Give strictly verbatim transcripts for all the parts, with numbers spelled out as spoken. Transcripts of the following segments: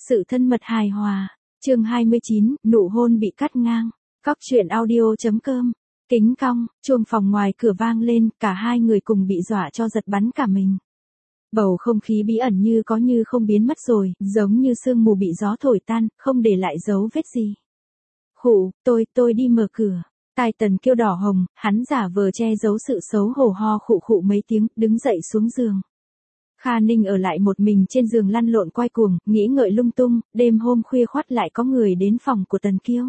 Sự thân mật hài hòa. Chương hai mươi chín, nụ hôn bị cắt ngang. Cóc truyện audio chấm com. Kính cong, chuông phòng ngoài cửa vang lên, cả hai người cùng bị dọa cho giật bắn cả mình. Bầu không khí bí ẩn như có như không biến mất rồi, giống như sương mù bị gió thổi tan, không để lại dấu vết gì. Khụ, tôi, tôi đi mở cửa. Tai Tần Kiêu đỏ hồng, hắn giả vờ che giấu sự xấu hổ ho khụ khụ mấy tiếng, đứng dậy xuống giường. Kha Ninh ở lại một mình trên giường lăn lộn quay cuồng, nghĩ ngợi lung tung, đêm hôm khuya khoắt lại có người đến phòng của Tần Kiêu.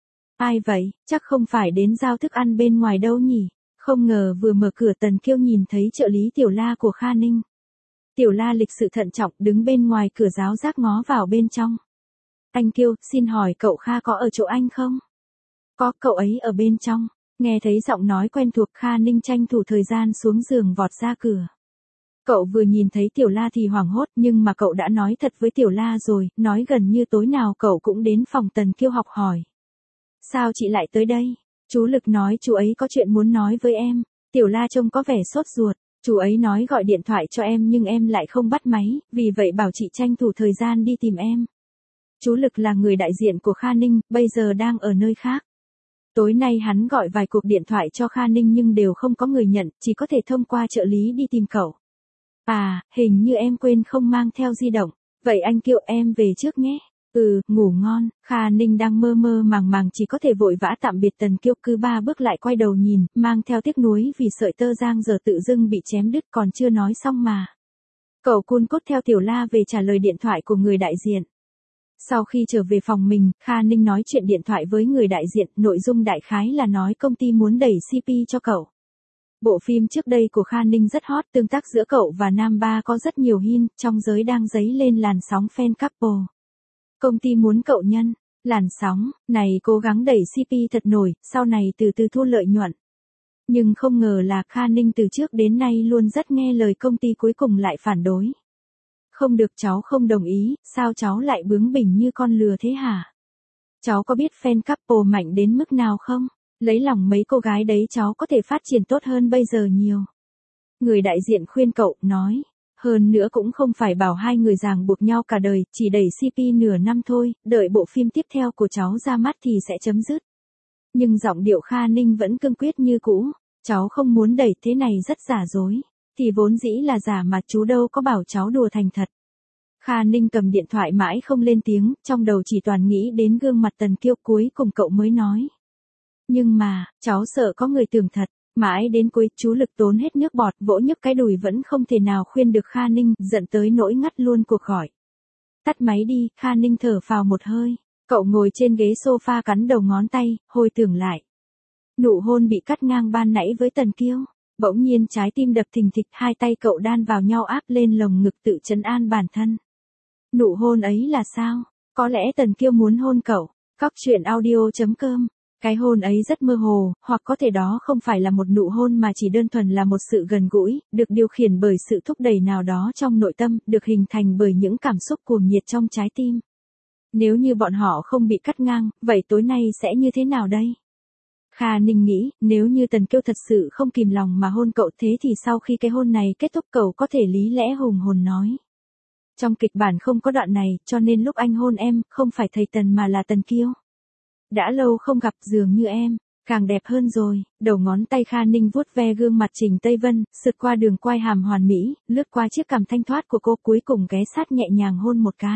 Ai vậy, chắc không phải đến giao thức ăn bên ngoài đâu nhỉ? Không ngờ vừa mở cửa Tần Kiêu nhìn thấy trợ lý Tiểu La của Kha Ninh. Tiểu La lịch sự thận trọng đứng bên ngoài cửa giáo giác ngó vào bên trong. Anh Kiêu, xin hỏi cậu Kha có ở chỗ anh không? Có, cậu ấy ở bên trong. Nghe thấy giọng nói quen thuộc, Kha Ninh tranh thủ thời gian xuống giường vọt ra cửa. Cậu vừa nhìn thấy Tiểu La thì hoảng hốt, nhưng mà cậu đã nói thật với Tiểu La rồi, nói gần như tối nào cậu cũng đến phòng Tần Kiêu học hỏi. Sao chị lại tới đây? Chú Lực nói chú ấy có chuyện muốn nói với em. Tiểu La trông có vẻ sốt ruột. Chú ấy nói gọi điện thoại cho em nhưng em lại không bắt máy, vì vậy bảo chị tranh thủ thời gian đi tìm em. Chú Lực là người đại diện của Kha Ninh, bây giờ đang ở nơi khác. Tối nay hắn gọi vài cuộc điện thoại cho Kha Ninh nhưng đều không có người nhận, chỉ có thể thông qua trợ lý đi tìm cậu. À, hình như em quên không mang theo di động. Vậy anh Kiêu em về trước nhé. Ừ, ngủ ngon. Kha Ninh đang mơ mơ màng màng chỉ có thể vội vã tạm biệt Tần Kiêu, cứ ba bước lại quay đầu nhìn, mang theo tiếc nuối vì sợi tơ giang giờ tự dưng bị chém đứt còn chưa nói xong mà. Cậu cun cốt theo Tiểu La về trả lời điện thoại của người đại diện. Sau khi trở về phòng mình, Kha Ninh nói chuyện điện thoại với người đại diện, nội dung đại khái là nói công ty muốn đẩy xê pê cho cậu. Bộ phim trước đây của Kha Ninh rất hot, tương tác giữa cậu và Nam Ba có rất nhiều hint, trong giới đang dấy lên làn sóng fan couple. Công ty muốn cậu nhân, làn sóng, này cố gắng đẩy xê pê thật nổi, sau này từ từ thu lợi nhuận. Nhưng không ngờ là Kha Ninh từ trước đến nay luôn rất nghe lời công ty cuối cùng lại phản đối. Không được, cháu không đồng ý, sao cháu lại bướng bỉnh như con lừa thế hả? Cháu có biết fan couple mạnh đến mức nào không? Lấy lòng mấy cô gái đấy cháu có thể phát triển tốt hơn bây giờ nhiều. Người đại diện khuyên cậu, nói. Hơn nữa cũng không phải bảo hai người ràng buộc nhau cả đời, chỉ đẩy xê pê nửa năm thôi, đợi bộ phim tiếp theo của cháu ra mắt thì sẽ chấm dứt. Nhưng giọng điệu Kha Ninh vẫn cương quyết như cũ. Cháu không muốn đẩy, thế này rất giả dối. Thì vốn dĩ là giả mà, chú đâu có bảo cháu đùa thành thật. Kha Ninh cầm điện thoại mãi không lên tiếng, trong đầu chỉ toàn nghĩ đến gương mặt Tần Kiêu, cuối cùng cậu mới nói. Nhưng mà, cháu sợ có người tưởng thật. Mãi đến cuối, chú Lực tốn hết nước bọt, vỗ nhức cái đùi vẫn không thể nào khuyên được Kha Ninh, giận tới nỗi ngắt luôn cuộc gọi. Tắt máy đi, Kha Ninh thở phào một hơi. Cậu ngồi trên ghế sofa cắn đầu ngón tay, hồi tưởng lại. Nụ hôn bị cắt ngang ban nãy với Tần Kiêu. Bỗng nhiên trái tim đập thình thịch, hai tay cậu đan vào nhau áp lên lồng ngực tự trấn an bản thân. Nụ hôn ấy là sao? Có lẽ Tần Kiêu muốn hôn cậu. Cóc truyện audio chấm com. Cái hôn ấy rất mơ hồ, hoặc có thể đó không phải là một nụ hôn mà chỉ đơn thuần là một sự gần gũi, được điều khiển bởi sự thúc đẩy nào đó trong nội tâm, được hình thành bởi những cảm xúc cuồng nhiệt trong trái tim. Nếu như bọn họ không bị cắt ngang, vậy tối nay sẽ như thế nào đây? Kha Ninh nghĩ, nếu như Tần Kiêu thật sự không kìm lòng mà hôn cậu, thế thì sau khi cái hôn này kết thúc cậu có thể lý lẽ hùng hồn nói. Trong kịch bản không có đoạn này, cho nên lúc anh hôn em, không phải thầy Tần mà là Tần Kiêu. Đã lâu không gặp, dường như em càng đẹp hơn rồi. Đầu ngón tay Kha Ninh vuốt ve gương mặt Trình Tây Vân, sượt qua đường quai hàm hoàn mỹ, lướt qua chiếc cằm thanh thoát của cô, cuối cùng ghé sát nhẹ nhàng hôn một cái.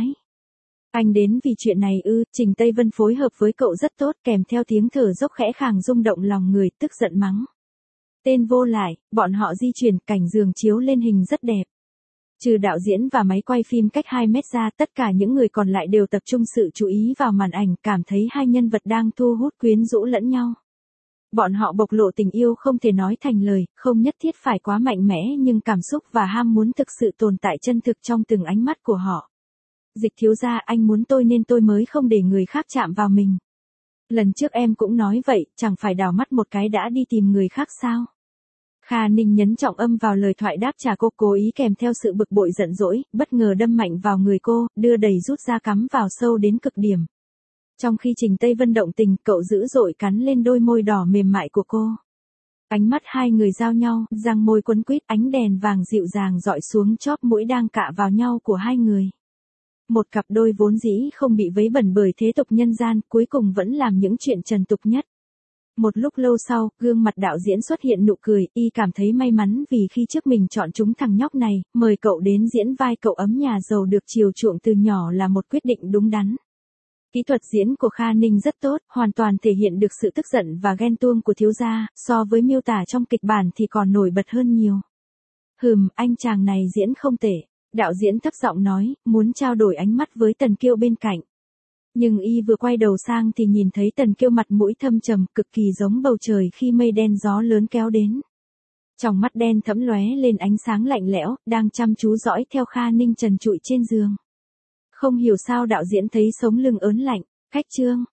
Anh đến vì chuyện này ư? Trình Tây Vân phối hợp với cậu rất tốt, kèm theo tiếng thở dốc khẽ khàng rung động lòng người, tức giận mắng. Tên vô lại. Bọn họ di chuyển, cảnh giường chiếu lên hình rất đẹp. Trừ đạo diễn và máy quay phim cách hai mét ra, tất cả những người còn lại đều tập trung sự chú ý vào màn ảnh, cảm thấy hai nhân vật đang thu hút quyến rũ lẫn nhau. Bọn họ bộc lộ tình yêu không thể nói thành lời, không nhất thiết phải quá mạnh mẽ, nhưng cảm xúc và ham muốn thực sự tồn tại chân thực trong từng ánh mắt của họ. Dịch thiếu gia, anh muốn tôi nên tôi mới không để người khác chạm vào mình. Lần trước em cũng nói vậy, chẳng phải đảo mắt một cái đã đi tìm người khác sao? Kha Ninh nhấn trọng âm vào lời thoại đáp trả cô, cố ý kèm theo sự bực bội giận dỗi, bất ngờ đâm mạnh vào người cô, đưa đầy rút ra cắm vào sâu đến cực điểm. Trong khi Trình Tây Vân động tình, cậu dữ dội cắn lên đôi môi đỏ mềm mại của cô. Ánh mắt hai người giao nhau, răng môi quấn quýt, ánh đèn vàng dịu dàng dọi xuống chóp mũi đang cạ vào nhau của hai người. Một cặp đôi vốn dĩ không bị vấy bẩn bởi thế tục nhân gian, cuối cùng vẫn làm những chuyện trần tục nhất. Một lúc lâu sau, gương mặt đạo diễn xuất hiện nụ cười, y cảm thấy may mắn vì khi trước mình chọn chúng thằng nhóc này, mời cậu đến diễn vai cậu ấm nhà giàu được chiều chuộng từ nhỏ là một quyết định đúng đắn. Kỹ thuật diễn của Kha Ninh rất tốt, hoàn toàn thể hiện được sự tức giận và ghen tuông của thiếu gia, so với miêu tả trong kịch bản thì còn nổi bật hơn nhiều. Hừm, anh chàng này diễn không tệ, đạo diễn thấp giọng nói, muốn trao đổi ánh mắt với Tần Kiêu bên cạnh. Nhưng y vừa quay đầu sang thì nhìn thấy Tần Kiêu mặt mũi thâm trầm, cực kỳ giống bầu trời khi mây đen gió lớn kéo đến. Trong mắt đen thẫm lóe lên ánh sáng lạnh lẽo, đang chăm chú dõi theo Kha Ninh trần trụi trên giường. Không hiểu sao đạo diễn thấy sống lưng ớn lạnh, khách trương,